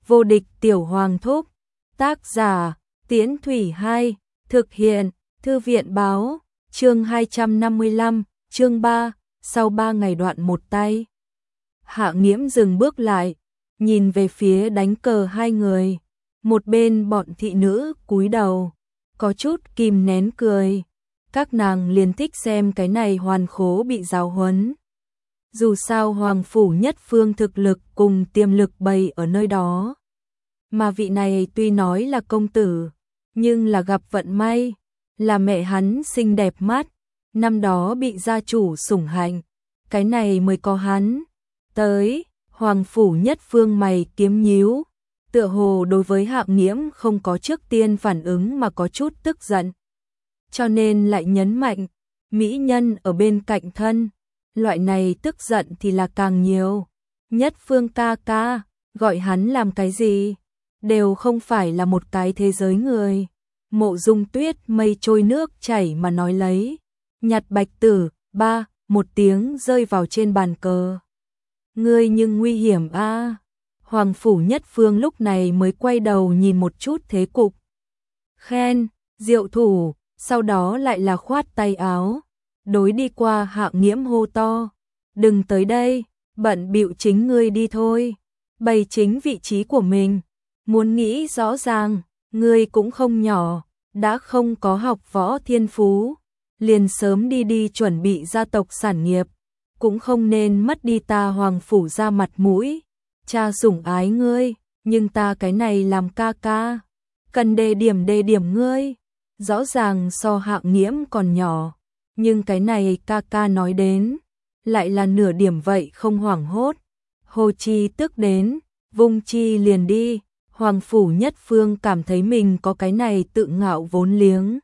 Vô địch tiểu hoàng thúc. Tác giả, Tiễn Thủy 2, thực hiện, Thư viện báo, chương 255, chương 3, sau 3 ngày đoạn một tay. Hạ Nghiễm dừng bước lại, nhìn về phía đánh cờ hai người, một bên bọn thị nữ cúi đầu, có chút kìm nén cười, các nàng liền thích xem cái này hoàn khố bị giáo huấn. Dù sao Hoàng Phủ Nhất Phương thực lực cùng tiềm lực bày ở nơi đó. Mà vị này tuy nói là công tử, nhưng là gặp vận may, là mẹ hắn xinh đẹp mắt, năm đó bị gia chủ sủng hạnh, cái này mới có hắn. Tới, Hoàng Phủ Nhất Phương mày kiếm nhíu, tựa hồ đối với Hạ Nghiễm không có trước tiên phản ứng mà có chút tức giận. Cho nên lại nhấn mạnh, mỹ nhân ở bên cạnh thân, loại này tức giận thì là càng nhiều. Nhất Phương ca ca, gọi hắn làm cái gì? Đều không phải là một cái thế giới người. Mộ Dung Tuyết mây trôi nước chảy mà nói lấy. Nhặt bạch tử, ba, một tiếng rơi vào trên bàn cờ. Ngươi nhưng nguy hiểm a. Hoàng Phủ Nhất Phương lúc này mới quay đầu nhìn một chút thế cục. Khen, diệu thủ, sau đó lại là khoát tay áo. Đối đi qua Hạ Nghiễm hô to. Đừng tới đây, bận bịu chính ngươi đi thôi. Bày chính vị trí của mình. Muốn nghĩ rõ ràng, ngươi cũng không nhỏ, đã không có học võ thiên phú. Liền sớm đi chuẩn bị gia tộc sản nghiệp. Cũng không nên mất đi ta Hoàng Phủ ra mặt mũi. Cha sủng ái ngươi, nhưng ta cái này làm ca ca. Cần đề điểm ngươi. Rõ ràng so Hạ Nghiễm còn nhỏ. Nhưng cái này ca ca nói đến, lại là nửa điểm vậy không hoảng hốt. Hồ Chi tức đến, vung chi liền đi. Hoàng Phủ Nhất Phương cảm thấy mình có cái này tự ngạo vốn liếng.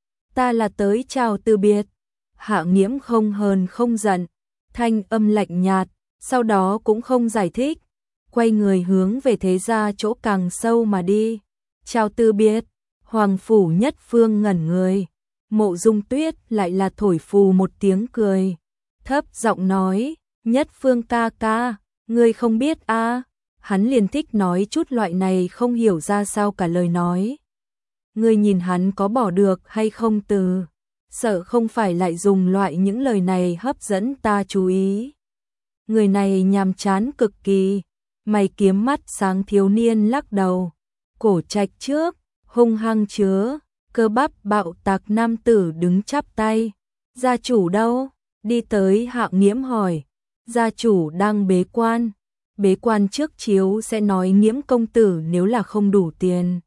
Ta là tới chào từ biệt. Hạ Nghiễm không hờn không giận, thanh âm lạnh nhạt, sau đó cũng không giải thích. Quay người hướng về thế gia chỗ càng sâu mà đi. Chào từ biệt, Hoàng Phủ Nhất Phương ngẩn người. Mộ Dung Tuyết lại là thổi phù một tiếng cười. Thấp giọng nói, Nhất Phương ca ca, ngươi không biết a? Hắn liền thích nói chút loại này không hiểu ra sao cả lời nói. Ngươi nhìn hắn có bỏ được hay không từ, sợ không phải lại dùng loại những lời này hấp dẫn ta chú ý. Người này nhàm chán cực kỳ, mày kiếm mắt sáng thiếu niên lắc đầu. Cổ trạch trước, hung hăng chứa, cơ bắp bạo tạc nam tử đứng chắp tay. Gia chủ đâu? Đi tới Hạ Nghiễm hỏi. Gia chủ đang bế quan. Bế quan trước chiếu sẽ nói Nghiễm công tử nếu là không đủ tiền.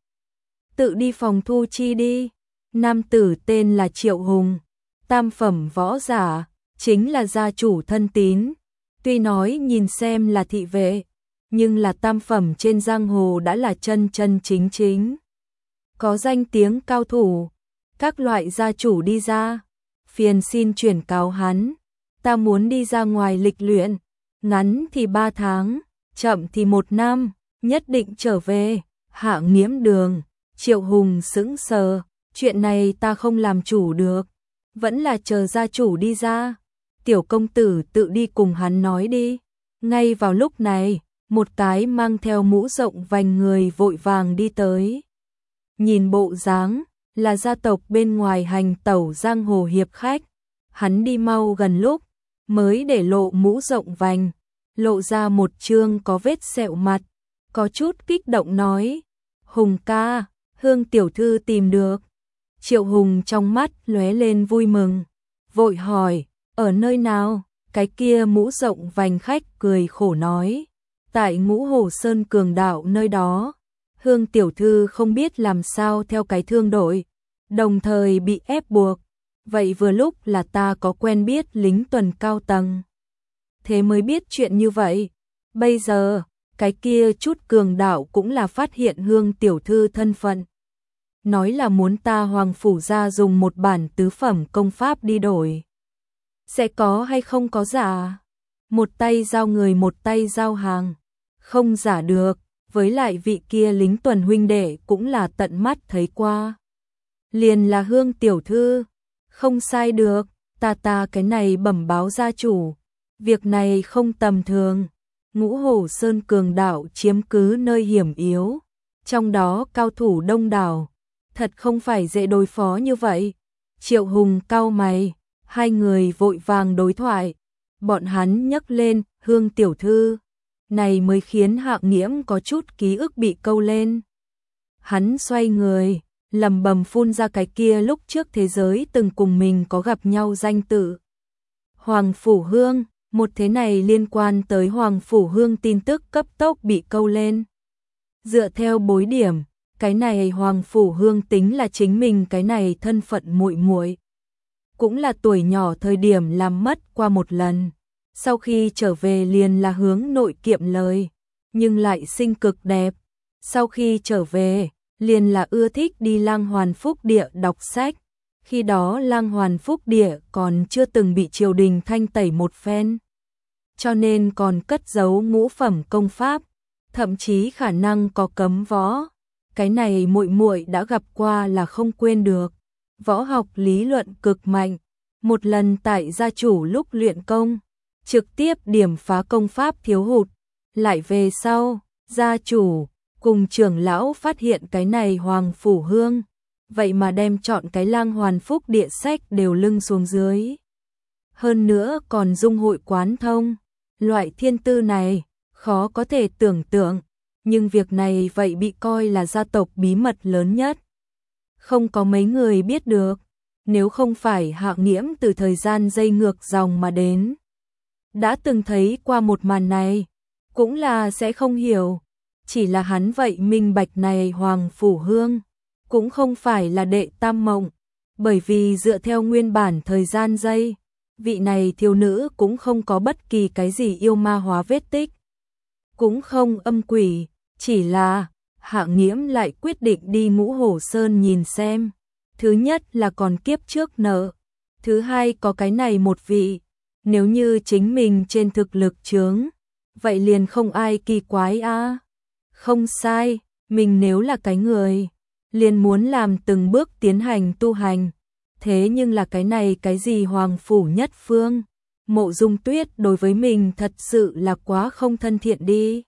Tự đi phòng thu chi đi. Nam tử tên là Triệu Hùng. Tam phẩm võ giả, chính là gia chủ thân tín. Tuy nói nhìn xem là thị vệ, nhưng là tam phẩm trên giang hồ đã là chân chính. Có danh tiếng cao thủ, các loại gia chủ đi ra, phiền xin chuyển cáo hắn, ta muốn đi ra ngoài lịch luyện, ngắn thì 3 tháng, chậm thì 1 năm, nhất định trở về. Hạ Nghiễm đường, Triệu Hùng sững sờ, chuyện này ta không làm chủ được, vẫn là chờ gia chủ đi ra, tiểu công tử tự đi cùng hắn nói đi. Ngay vào lúc này, một cái mang theo mũ rộng vành người vội vàng đi tới. Nhìn bộ dáng, là gia tộc bên ngoài hành tẩu giang hồ hiệp khách. Hắn đi mau gần lúc, mới để lộ mũ rộng vành, lộ ra một trương có vết sẹo mặt, có chút kích động nói. Hùng ca, Hương tiểu thư tìm được. Triệu Hùng trong mắt lóe lên vui mừng, vội hỏi, ở nơi nào? Cái kia mũ rộng vành khách cười khổ nói, tại Ngũ Hồ Sơn Cường Đạo nơi đó. Hương tiểu thư không biết làm sao theo cái thương đội, đồng thời bị ép buộc. Vậy vừa lúc là ta có quen biết lính tuần cao tầng. Thế mới biết chuyện như vậy. Bây giờ, cái kia chút Cường Đạo cũng là phát hiện Hương tiểu thư thân phận. Nói là muốn ta Hoàng Phủ ra dùng một bản tứ phẩm công pháp đi đổi. Sẽ có hay không có giả? Một tay giao người một tay giao hàng. Không giả được. Với lại vị kia lính tuần huynh đệ cũng là tận mắt thấy qua. Liền là Hương tiểu thư. Không sai được, ta cái này bẩm báo gia chủ. Việc này không tầm thường. Ngũ Hổ Sơn cường đạo chiếm cứ nơi hiểm yếu, trong đó cao thủ đông đảo, thật không phải dễ đối phó như vậy. Triệu Hùng cau mày, hai người vội vàng đối thoại, bọn hắn nhấc lên Hương tiểu thư, này mới khiến Hạng Nghiễm có chút ký ức bị câu lên. Hắn xoay người, lẩm bẩm phun ra cái kia lúc trước thế giới từng cùng mình có gặp nhau danh tự. Hoàng Phủ Hương, một thế này liên quan tới Hoàng Phủ Hương tin tức cấp tốc bị câu lên. Dựa theo bối điểm, cái này Hoàng Phủ Hương tính là chính mình cái này thân phận muội muội, cũng là tuổi nhỏ thời điểm làm mất qua một lần. Sau khi trở về liền là hướng nội kiệm lời, nhưng lại sinh cực đẹp. Sau khi trở về, liền là ưa thích đi Lang Hoàn Phúc Địa đọc sách. Khi đó Lang Hoàn Phúc Địa còn chưa từng bị triều đình thanh tẩy một phen, cho nên còn cất giấu ngũ phẩm công pháp, thậm chí khả năng có cấm võ. Cái này muội muội đã gặp qua là không quên được. Võ học lý luận cực mạnh, một lần tại gia chủ lúc luyện công, trực tiếp điểm phá công pháp thiếu hụt, lại về sau, gia chủ cùng trưởng lão phát hiện cái này Hoàng Phủ Hương, vậy mà đem chọn cái Lang Hoàn Phúc Địa sách đều lưng xuống dưới. Hơn nữa còn dung hội quán thông, loại thiên tư này, khó có thể tưởng tượng, nhưng việc này vậy bị coi là gia tộc bí mật lớn nhất. Không có mấy người biết được, nếu không phải Hạng Nghiễm từ thời gian dây ngược dòng mà đến. Đã từng thấy qua một màn này, cũng là sẽ không hiểu, chỉ là hắn vậy minh bạch này Hoàng Phủ Hương, cũng không phải là đệ tam mộng, bởi vì dựa theo nguyên bản thời gian dây, vị này thiếu nữ cũng không có bất kỳ cái gì yêu ma hóa vết tích, cũng không âm quỷ, chỉ là Hạng Nghiễm lại quyết định đi Ngũ Hổ Sơn nhìn xem. Thứ nhất là còn kiếp trước nợ, thứ hai có cái này một vị, nếu như chính mình trên thực lực chướng, vậy liền không ai kỳ quái a. Không sai, mình nếu là cái người, liền muốn làm từng bước tiến hành tu hành, thế nhưng là cái này cái gì Hoàng Phủ Nhất Phương, Mộ Dung Tuyết đối với mình thật sự là quá không thân thiện đi.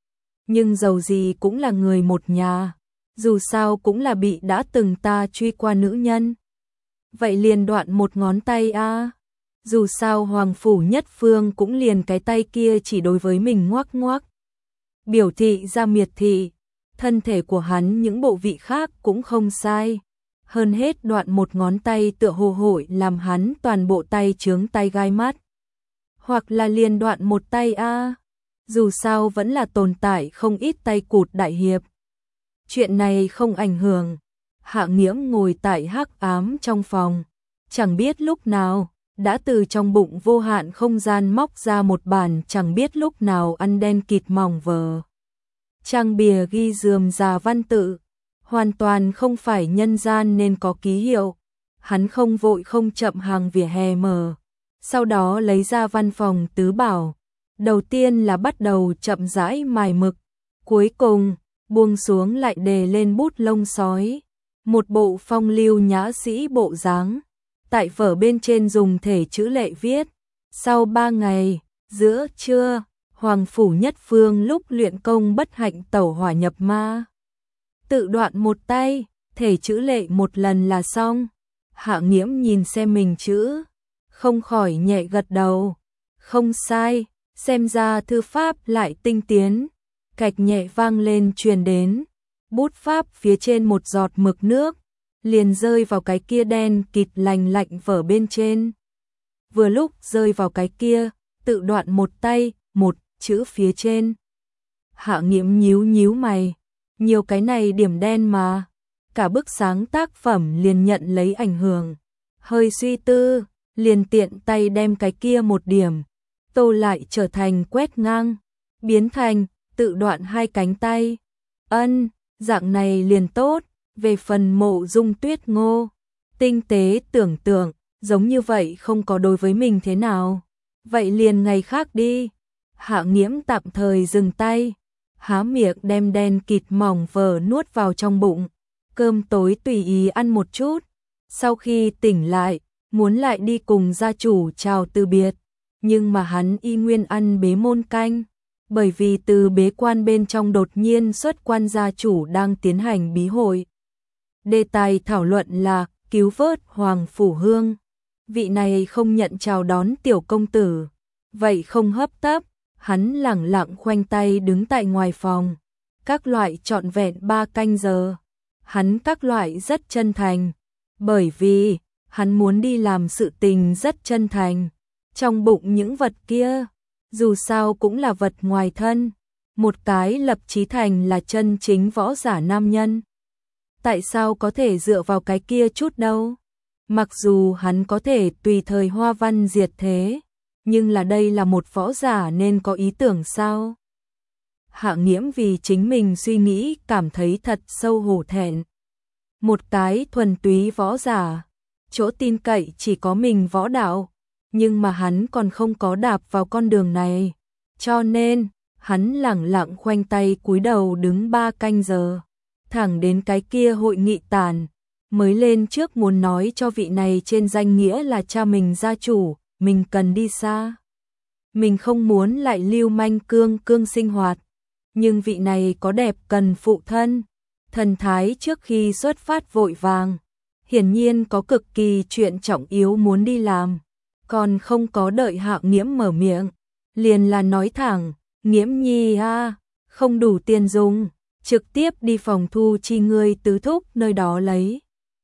Nhưng dầu gì cũng là người một nhà, dù sao cũng là bị đã từng ta truy qua nữ nhân. Vậy liền đoạn một ngón tay a. Dù sao Hoàng Phủ Nhất Phương cũng liền cái tay kia chỉ đối với mình ngoắc ngoắc, biểu thị ra miệt thị. Thân thể của hắn những bộ vị khác cũng không sai. Hơn hết đoạn một ngón tay tựa hồ hội làm hắn toàn bộ tay chướng tay gai mắt. Hoặc là liền đoạn một tay a. Dù sao vẫn là tồn tại không ít tay cụt đại hiệp. Chuyện này không ảnh hưởng. Hạng Nghiễm ngồi tại hắc ám trong phòng, chẳng biết lúc nào đã từ trong bụng vô hạn không gian móc ra một bản chẳng biết lúc nào ăn đen kịt mỏng vở. Trang bìa ghi rườm rà văn tự, hoàn toàn không phải nhân gian nên có ký hiệu. Hắn không vội không chậm hàng vỉa hè mở, sau đó lấy ra văn phòng tứ bảo. Đầu tiên là bắt đầu chậm rãi mài mực, cuối cùng buông xuống lại đề lên bút lông sói. Một bộ phong lưu nhã sĩ bộ dáng, tại vở bên trên dùng thể chữ lệ viết. Sau 3 ngày, giữa trưa, Hoàng Phủ Nhất Phương lúc luyện công bất hạnh tẩu hỏa nhập ma. Tự đoạn một tay, thể chữ lệ một lần là xong. Hạng Nghiễm nhìn xem mình chữ, không khỏi nhẹ gật đầu. Không sai, xem ra thư pháp lại tinh tiến. Cạch nhẹ vang lên truyền đến, bút pháp phía trên một giọt mực nước, liền rơi vào cái kia đen kịt lành lạnh vở bên trên. Vừa lúc rơi vào cái kia, tự đoạn một tay, một chữ phía trên. Hạng Nghiễm nhíu nhíu mày, nhiều cái này điểm đen mà, cả bức sáng tác phẩm liền nhận lấy ảnh hưởng. Hơi suy tư, liền tiện tay đem cái kia một điểm, tô lại trở thành quét ngang, biến thành tự đoạn hai cánh tay. Dạng này liền tốt. Về phần Mộ Dung Tuyết Ngô, tinh tế tưởng tượng, giống như vậy không có đối với mình thế nào. Vậy liền ngày khác đi. Hạng Nghiễm tạm thời dừng tay, há miệng đem đen kịt mỏng vở nuốt vào trong bụng. Cơm tối tùy ý ăn một chút. Sau khi tỉnh lại, muốn lại đi cùng gia chủ chào từ biệt, nhưng mà hắn y nguyên ăn bế môn canh. bởi vì từ bế quan bên trong đột nhiên xuất quan gia chủ đang tiến hành bí hội. Đề tài thảo luận là cứu vớt Hoàng Phủ Hương. Vị này không nhận chào đón tiểu công tử, vậy không hấp tấp, hắn lẳng lặng khoanh tay đứng tại ngoài phòng. Các loại trọn vẹn 3 canh giờ, hắn các loại rất chân thành, bởi vì hắn muốn đi làm sự tình rất chân thành. Trong bụng những vật kia, dù sao cũng là vật ngoài thân, một cái lập chí thành là chân chính võ giả nam nhân. Tại sao có thể dựa vào cái kia chút đâu? Mặc dù hắn có thể tùy thời hoa văn diệt thế, nhưng là đây là một võ giả nên có ý tưởng sao? Hạ Nghiễm vì chính mình suy nghĩ cảm thấy thật sâu hổ thẹn. Một cái thuần túy võ giả, chỗ tin cậy chỉ có mình võ đạo, nhưng mà hắn còn không có đạp vào con đường này, cho nên hắn lẳng lặng khoanh tay cúi đầu đứng 3 canh giờ, thẳng đến cái kia hội nghị tàn, mới lên trước muốn nói cho vị này trên danh nghĩa là cha mình gia chủ, mình cần đi xa. Mình không muốn lại lưu manh cương sinh hoạt, nhưng vị này có đẹp cần phụ thân, thần thái trước khi xuất phát vội vàng, hiển nhiên có cực kỳ chuyện trọng yếu muốn đi làm, còn không có đợi Hạ Nghiễm mở miệng, liền là nói thẳng, Nghiễm nhi a, không đủ tiền dùng, trực tiếp đi phòng thu chi ngươi tứ thúc nơi đó lấy.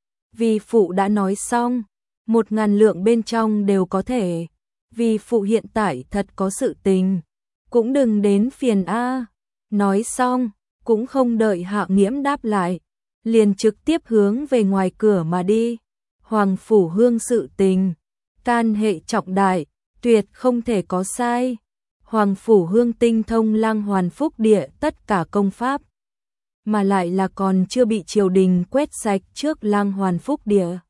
Vì phụ đã nói xong, 1.000 lượng bên trong đều có thể, vì phụ hiện tại thật có sự tình, cũng đừng đến phiền a. Nói xong, cũng không đợi Hạ Nghiễm đáp lại, liền trực tiếp hướng về ngoài cửa mà đi. Hoàng Phủ Hương sự tình, can hệ trọng đại, tuyệt không thể có sai. Hoàng Phủ Hương tinh thông Lang Hoàn Phúc Địa tất cả công pháp, mà lại là còn chưa bị triều đình quét sạch trước Lang Hoàn Phúc Địa.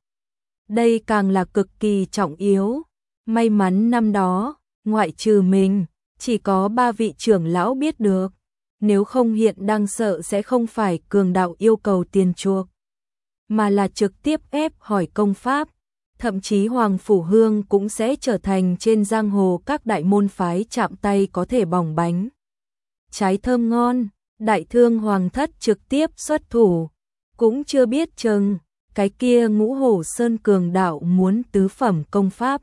Đây càng là cực kỳ trọng yếu. May mắn năm đó, ngoại trừ mình, chỉ có 3 vị trưởng lão biết được. Nếu không hiện đang sợ sẽ không phải cường đạo yêu cầu tiền chuộc, mà là trực tiếp ép hỏi công pháp. Thậm chí Hoàng Phủ Hương cũng sẽ trở thành trên giang hồ các đại môn phái chạm tay có thể bỏng bánh. Trái thơm ngon, đại thương hoàng thất trực tiếp xuất thủ, cũng chưa biết chừng, cái kia Ngũ Hổ Sơn cường đạo muốn tứ phẩm công pháp.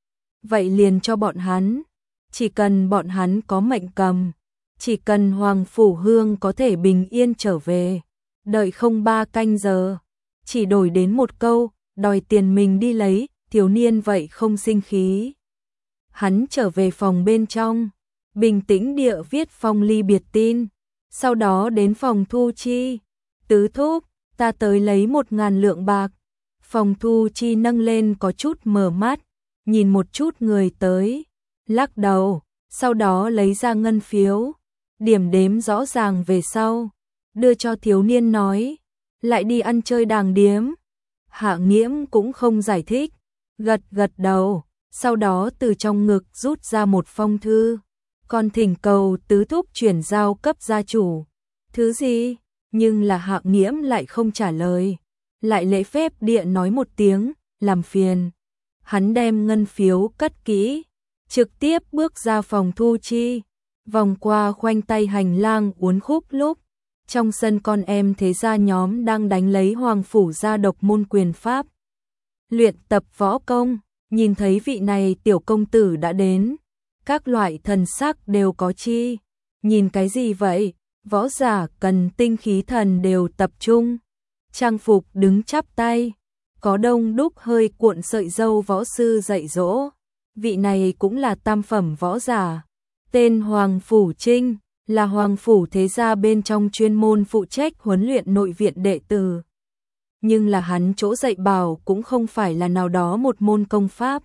Vậy liền cho bọn hắn, chỉ cần bọn hắn có mệnh cầm, chỉ cần Hoàng Phủ Hương có thể bình yên trở về, đợi không 3 canh giờ, chỉ đổi đến một câu, đòi tiền mình đi lấy, thiếu niên vậy không sinh khí. Hắn trở về phòng bên trong, bình tĩnh địa viết phong ly biệt tin, sau đó đến phòng thu chi, tứ thúc, ta tới lấy 1.000 lượng bạc. Phòng thu chi nâng lên có chút mở mắt, nhìn một chút người tới, lắc đầu, sau đó lấy ra ngân phiếu, điểm đếm rõ ràng về sau, đưa cho thiếu niên nói, lại đi ăn chơi đàng điếm. Hạ Nghiễm cũng không giải thích, gật gật đầu, sau đó từ trong ngực rút ra một phong thư, còn thỉnh cầu tứ thúc chuyển giao cấp gia chủ. Thứ gì? Nhưng là Hạ Nghiễm lại không trả lời, lại lễ phép địa nói một tiếng, làm phiền. Hắn đem ngân phiếu cất kỹ, trực tiếp bước ra phòng thu chi, vòng qua khoanh tay hành lang uốn khúc lúc. Trong sân con em thế gia nhóm đang đánh lấy Hoàng Phủ gia độc môn quyền pháp, luyện tập võ công, nhìn thấy vị này tiểu công tử đã đến, các loại thần sắc đều có chi. Nhìn cái gì vậy? Võ giả cần tinh khí thần đều tập trung. Trang phục đứng chắp tay, có đông đúc hơi cuộn sợi râu võ sư dạy dỗ. Vị này cũng là tam phẩm võ giả, tên Hoàng Phủ Trinh, là Hoàng Phủ thế gia bên trong chuyên môn phụ trách huấn luyện nội viện đệ tử. Nhưng là hắn chỗ dạy bảo cũng không phải là nào đó một môn công pháp,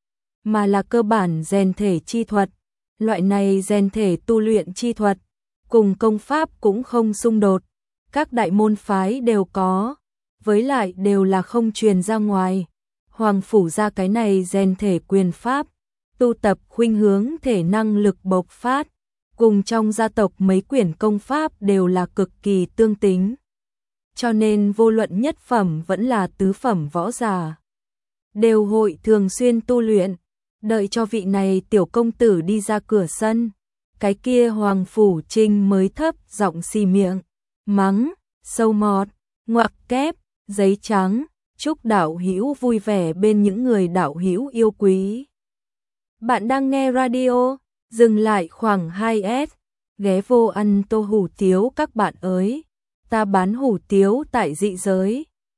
mà là cơ bản rèn thể chi thuật. Loại này rèn thể tu luyện chi thuật, cùng công pháp cũng không xung đột, các đại môn phái đều có, với lại đều là không truyền ra ngoài. Hoàng Phủ ra cái này rèn thể quyền pháp, tu tập khuynh hướng thể năng lực bộc phát, cùng trong gia tộc mấy quyển công pháp đều là cực kỳ tương tính. Cho nên vô luận nhất phẩm vẫn là tứ phẩm võ giả, đều hội thường xuyên tu luyện, đợi cho vị này tiểu công tử đi ra cửa sân, cái kia Hoàng Phủ Trinh mới thấp giọng xì miệng, mắng, sâu mọt, ngoặc kép, giấy trắng, chúc đạo hữu vui vẻ bên những người đạo hữu yêu quý. Bạn đang nghe radio, dừng lại khoảng 2S, ghé vô ăn tô hủ tiếu các bạn ơi, ta bán hủ tiếu tại dị giới.